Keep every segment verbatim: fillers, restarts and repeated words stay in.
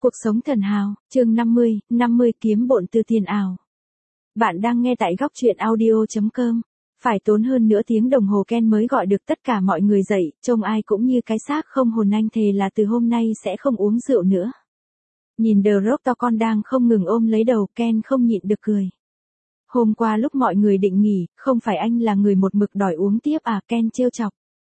Cuộc sống thần hào, chương năm mươi, năm mươi kiếm bộn từ tiền ảo. Bạn đang nghe tại góc truyện audio chấm com. Phải tốn hơn nửa tiếng đồng hồ Ken mới gọi được tất cả mọi người dậy, trông ai cũng như cái xác không hồn, anh thề là từ hôm nay sẽ không uống rượu nữa. Nhìn The Rock to con đang không ngừng ôm lấy đầu, Ken không nhịn được cười. Hôm qua lúc mọi người định nghỉ, không phải anh là người một mực đòi uống tiếp à, Ken trêu chọc.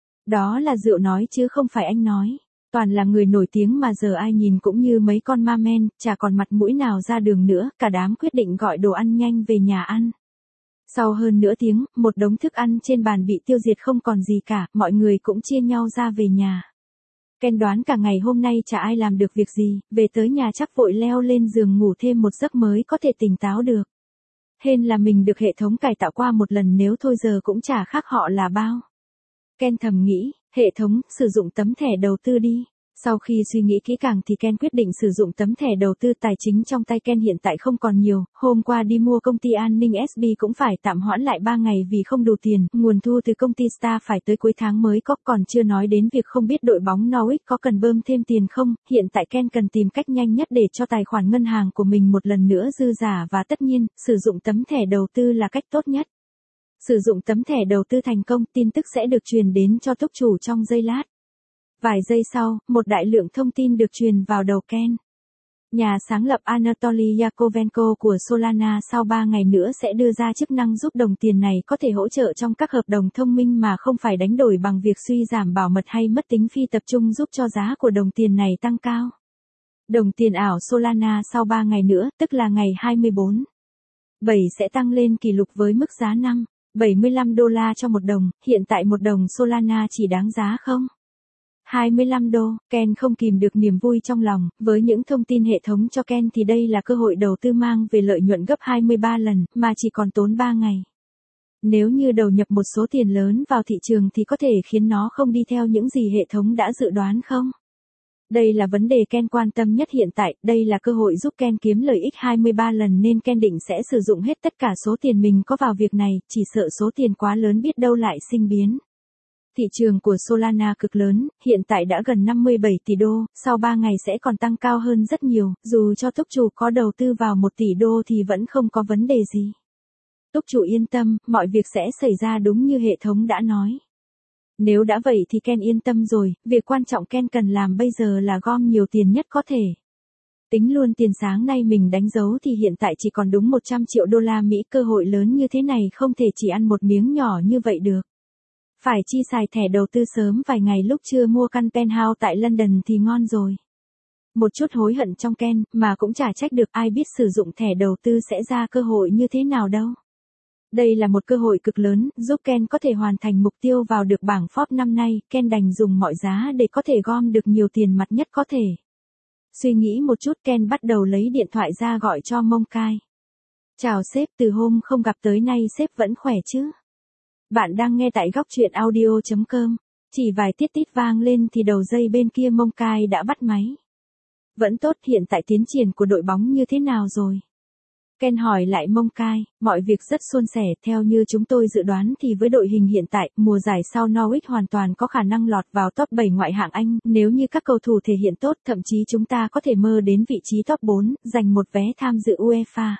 Đó là rượu nói chứ không phải anh nói. Toàn là người nổi tiếng mà giờ ai nhìn cũng như mấy con ma men, chả còn mặt mũi nào ra đường nữa, cả đám quyết định gọi đồ ăn nhanh về nhà ăn. Sau hơn nửa tiếng, một đống thức ăn trên bàn bị tiêu diệt không còn gì cả, mọi người cũng chia nhau ra về nhà. Ken đoán cả ngày hôm nay chả ai làm được việc gì, về tới nhà chắc vội leo lên giường ngủ thêm một giấc mới có thể tỉnh táo được. Hên là mình được hệ thống cải tạo qua một lần, nếu thôi giờ cũng chả khác họ là bao. Ken thầm nghĩ, hệ thống, sử dụng tấm thẻ đầu tư đi. Sau khi suy nghĩ kỹ càng thì Ken quyết định sử dụng tấm thẻ đầu tư. Tài chính trong tay Ken hiện tại không còn nhiều, hôm qua đi mua công ty an ninh ét bê cũng phải tạm hoãn lại ba ngày vì không đủ tiền, nguồn thu từ công ty Star phải tới cuối tháng mới có, còn chưa nói đến việc không biết đội bóng Norwich có cần bơm thêm tiền không. Hiện tại Ken cần tìm cách nhanh nhất để cho tài khoản ngân hàng của mình một lần nữa dư giả, và tất nhiên, sử dụng tấm thẻ đầu tư là cách tốt nhất. Sử dụng tấm thẻ đầu tư thành công, tin tức sẽ được truyền đến cho túc chủ trong giây lát. Vài giây sau, một đại lượng thông tin được truyền vào đầu Ken. Nhà sáng lập Anatoly Yakovenko của Solana sau ba ngày nữa sẽ đưa ra chức năng giúp đồng tiền này có thể hỗ trợ trong các hợp đồng thông minh mà không phải đánh đổi bằng việc suy giảm bảo mật hay mất tính phi tập trung, giúp cho giá của đồng tiền này tăng cao. Đồng tiền ảo Solana sau ba ngày nữa, tức là ngày hai mươi bốn tháng bảy sẽ tăng lên kỷ lục với mức giá năm phẩy bảy mươi lăm đô la cho một đồng, hiện tại một đồng Solana chỉ đáng giá không phẩy hai mươi lăm đô. Ken không kìm được niềm vui trong lòng, với những thông tin hệ thống cho Ken thì đây là cơ hội đầu tư mang về lợi nhuận gấp hai mươi ba lần, mà chỉ còn tốn ba ngày. Nếu như đầu nhập một số tiền lớn vào thị trường thì có thể khiến nó không đi theo những gì hệ thống đã dự đoán không? Đây là vấn đề Ken quan tâm nhất hiện tại, đây là cơ hội giúp Ken kiếm lợi ích hai mươi ba lần nên Ken định sẽ sử dụng hết tất cả số tiền mình có vào việc này, chỉ sợ số tiền quá lớn biết đâu lại sinh biến. Thị trường của Solana cực lớn, hiện tại đã gần năm mươi bảy tỷ đô, sau ba ngày sẽ còn tăng cao hơn rất nhiều, dù cho túc chủ có đầu tư vào một tỷ đô thì vẫn không có vấn đề gì. Túc chủ yên tâm, mọi việc sẽ xảy ra đúng như hệ thống đã nói. Nếu đã vậy thì Ken yên tâm rồi, việc quan trọng Ken cần làm bây giờ là gom nhiều tiền nhất có thể. Tính luôn tiền sáng nay mình đánh dấu thì hiện tại chỉ còn đúng một trăm triệu đô la Mỹ, cơ hội lớn như thế này không thể chỉ ăn một miếng nhỏ như vậy được. Phải chi xài thẻ đầu tư sớm vài ngày lúc chưa mua căn penthouse tại London thì ngon rồi. Một chút hối hận trong Ken, mà cũng chả trách được, ai biết sử dụng thẻ đầu tư sẽ ra cơ hội như thế nào đâu. Đây là một cơ hội cực lớn, giúp Ken có thể hoàn thành mục tiêu vào được bảng Forbes năm nay, Ken đành dùng mọi giá để có thể gom được nhiều tiền mặt nhất có thể. Suy nghĩ một chút Ken bắt đầu lấy điện thoại ra gọi cho Monkai. Chào sếp, từ hôm không gặp tới nay sếp vẫn khỏe chứ? Bạn đang nghe tại góc truyện audio chấm com. Chỉ vài tiết tít vang lên thì đầu dây bên kia Monkai đã bắt máy. Vẫn tốt, hiện tại tiến triển của đội bóng như thế nào rồi? Ken hỏi lại Monkai, mọi việc rất suôn sẻ, theo như chúng tôi dự đoán thì với đội hình hiện tại, mùa giải sau Norwich hoàn toàn có khả năng lọt vào top bảy ngoại hạng Anh, nếu như các cầu thủ thể hiện tốt, thậm chí chúng ta có thể mơ đến vị trí top bốn, giành một vé tham dự UEFA.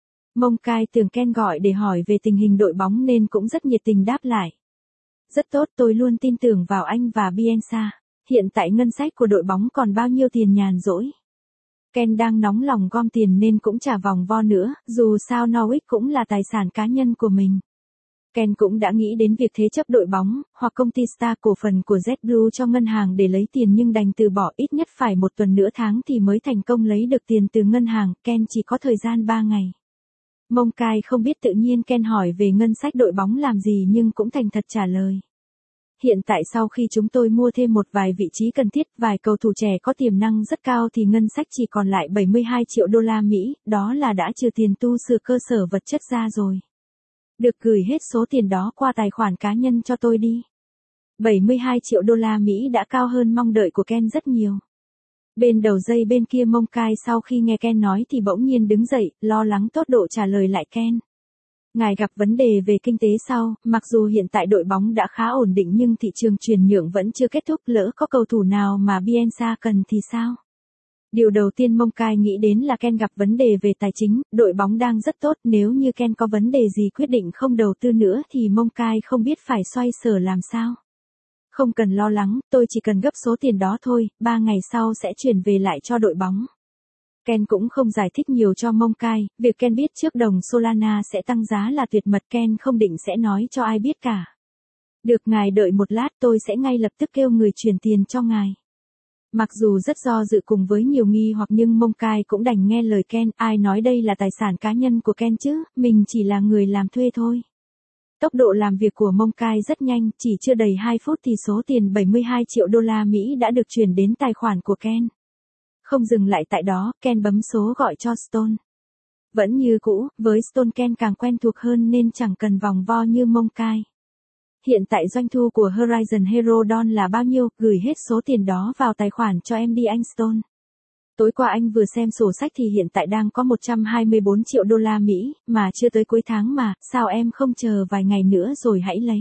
Monkai tưởng Ken gọi để hỏi về tình hình đội bóng nên cũng rất nhiệt tình đáp lại. Rất tốt, tôi luôn tin tưởng vào anh và Bielsa. Hiện tại ngân sách của đội bóng còn bao nhiêu tiền nhàn rỗi? Ken đang nóng lòng gom tiền nên cũng chả vòng vo nữa, dù sao Norwich cũng là tài sản cá nhân của mình. Ken cũng đã nghĩ đến việc thế chấp đội bóng, hoặc công ty Star cổ phần của JetBlue cho ngân hàng để lấy tiền, nhưng đành từ bỏ, ít nhất phải một tuần nửa tháng thì mới thành công lấy được tiền từ ngân hàng, Ken chỉ có thời gian ba ngày. Monkai không biết tự nhiên Ken hỏi về ngân sách đội bóng làm gì nhưng cũng thành thật trả lời. Hiện tại sau khi chúng tôi mua thêm một vài vị trí cần thiết, vài cầu thủ trẻ có tiềm năng rất cao thì ngân sách chỉ còn lại bảy mươi hai triệu đô la Mỹ, đó là đã trừ tiền tu sửa cơ sở vật chất ra rồi. Được, gửi hết số tiền đó qua tài khoản cá nhân cho tôi đi. bảy mươi hai triệu đô la Mỹ đã cao hơn mong đợi của Ken rất nhiều. Bên đầu dây bên kia Monkai sau khi nghe Ken nói thì bỗng nhiên đứng dậy, lo lắng tột độ trả lời lại Ken. Ngài gặp vấn đề về kinh tế sao, mặc dù hiện tại đội bóng đã khá ổn định nhưng thị trường chuyển nhượng vẫn chưa kết thúc, lỡ có cầu thủ nào mà Bielsa cần thì sao? Điều đầu tiên Mông Cai nghĩ đến là Ken gặp vấn đề về tài chính, đội bóng đang rất tốt, nếu như Ken có vấn đề gì quyết định không đầu tư nữa thì Mông Cai không biết phải xoay sở làm sao. Không cần lo lắng, tôi chỉ cần gấp số tiền đó thôi, ba ngày sau sẽ chuyển về lại cho đội bóng. Ken cũng không giải thích nhiều cho Mông Cai, việc Ken biết trước đồng Solana sẽ tăng giá là tuyệt mật, Ken không định sẽ nói cho ai biết cả. Được, ngài đợi một lát, tôi sẽ ngay lập tức kêu người chuyển tiền cho ngài. Mặc dù rất do dự cùng với nhiều nghi hoặc nhưng Mông Cai cũng đành nghe lời Ken, ai nói đây là tài sản cá nhân của Ken chứ, mình chỉ là người làm thuê thôi. Tốc độ làm việc của Mông Cai rất nhanh, chỉ chưa đầy hai phút thì số tiền bảy mươi hai triệu đô la Mỹ đã được chuyển đến tài khoản của Ken. Không dừng lại tại đó, Ken bấm số gọi cho Stone. Vẫn như cũ, với Stone Ken càng quen thuộc hơn nên chẳng cần vòng vo như Mông Cai. Hiện tại doanh thu của Horizon Hero Dawn là bao nhiêu, gửi hết số tiền đó vào tài khoản cho em đi anh Stone. Tối qua anh vừa xem sổ sách thì hiện tại đang có một trăm hai mươi bốn triệu đô la Mỹ, mà chưa tới cuối tháng mà, sao em không chờ vài ngày nữa rồi hãy lấy.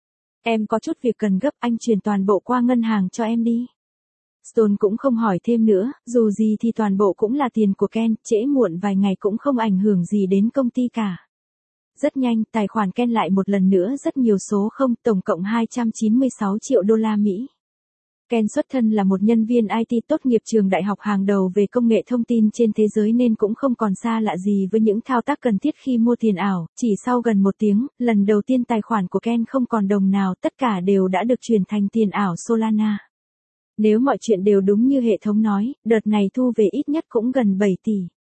Em có chút việc cần gấp, anh chuyển toàn bộ qua ngân hàng cho em đi. Stone cũng không hỏi thêm nữa, dù gì thì toàn bộ cũng là tiền của Ken, trễ muộn vài ngày cũng không ảnh hưởng gì đến công ty cả. Rất nhanh, tài khoản Ken lại một lần nữa rất nhiều số không, tổng cộng hai trăm chín mươi sáu triệu đô la Mỹ. Ken xuất thân là một nhân viên i tê tốt nghiệp trường đại học hàng đầu về công nghệ thông tin trên thế giới nên cũng không còn xa lạ gì với những thao tác cần thiết khi mua tiền ảo. Chỉ sau gần một tiếng, lần đầu tiên tài khoản của Ken không còn đồng nào, tất cả đều đã được chuyển thành tiền ảo Solana. Nếu mọi chuyện đều đúng như hệ thống nói, đợt này thu về ít nhất cũng gần bảy tỷ.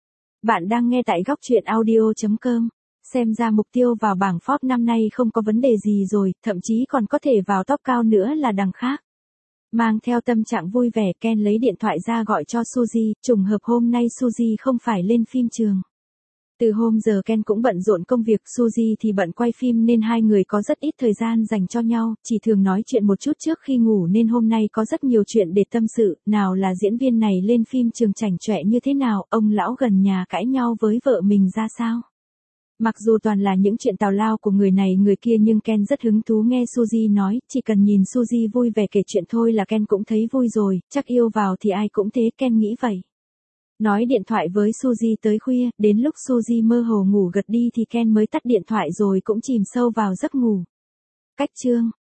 Bạn đang nghe tại góc truyện audio chấm com. Xem ra mục tiêu vào bảng Forbes năm nay không có vấn đề gì rồi, thậm chí còn có thể vào top cao nữa là đằng khác. Mang theo tâm trạng vui vẻ, Ken lấy điện thoại ra gọi cho Suzy, trùng hợp hôm nay Suzy không phải lên phim trường. Từ hôm giờ Ken cũng bận rộn công việc, Suzy thì bận quay phim nên hai người có rất ít thời gian dành cho nhau, chỉ thường nói chuyện một chút trước khi ngủ nên hôm nay có rất nhiều chuyện để tâm sự, nào là diễn viên này lên phim trường chảnh chọe như thế nào, ông lão gần nhà cãi nhau với vợ mình ra sao. Mặc dù toàn là những chuyện tào lao của người này người kia nhưng Ken rất hứng thú nghe Suzy nói, chỉ cần nhìn Suzy vui vẻ kể chuyện thôi là Ken cũng thấy vui rồi, chắc yêu vào thì ai cũng thế, Ken nghĩ vậy. Nói điện thoại với Suzy tới khuya, đến lúc Suzy mơ hồ ngủ gật đi thì Ken mới tắt điện thoại rồi cũng chìm sâu vào giấc ngủ. Cách chương